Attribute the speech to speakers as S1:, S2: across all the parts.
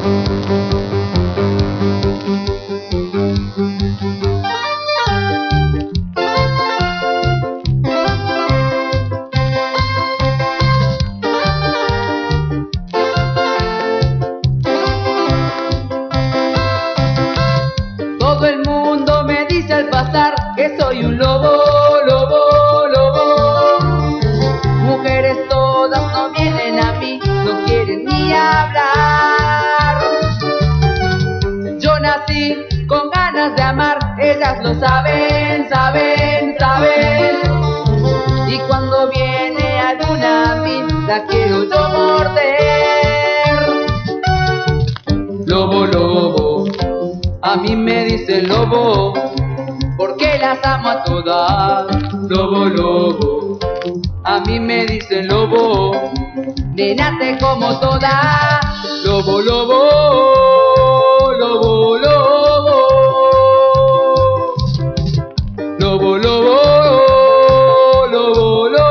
S1: Todo el mundo me dice al pasar que soy un lobo, lobo, lobo. Mujeres todas no vienen a mí, no quieren ni hablar. Yo nací con ganas de amar, ellas lo saben, saben, saben. Y cuando viene alguna a mí, la quiero yo morder. Lobo, lobo, a mí me dicen lobo, porque las amo a todas. Lobo, lobo, a mí me dicen lobo, nena te como toda. Lobo, lobo, lobo, lobo, lobo, lobo, lobo, lobo.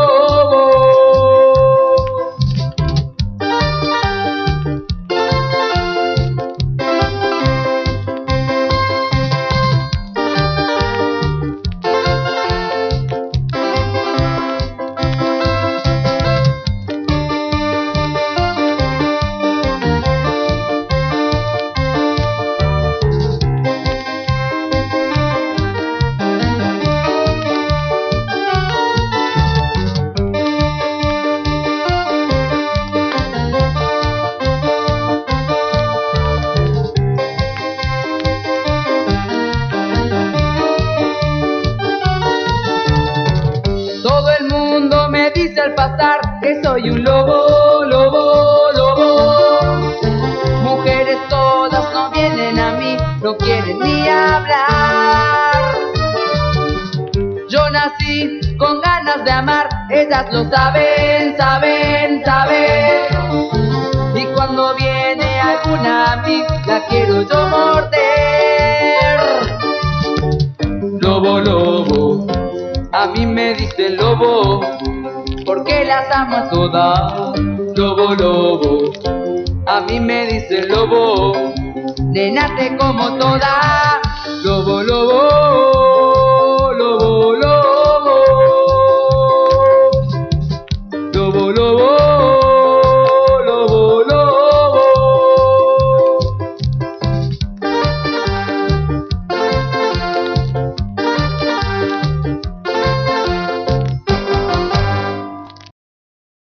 S1: Todo el mundo me dice al pasar que soy un lobo, lobo, lobo. Mujeres todas no vienen a mí, no quieren ni hablar. Yo nací con ganas de amar, ellas lo saben, saben, saben. Y cuando viene alguna a mí, la quiero yo morder. Lobo, lobo, a mí me dicen lobo, porque las amo a todas. Lobo, lobo, a mí me dicen lobo, nena te como toda. Lobo, lobo.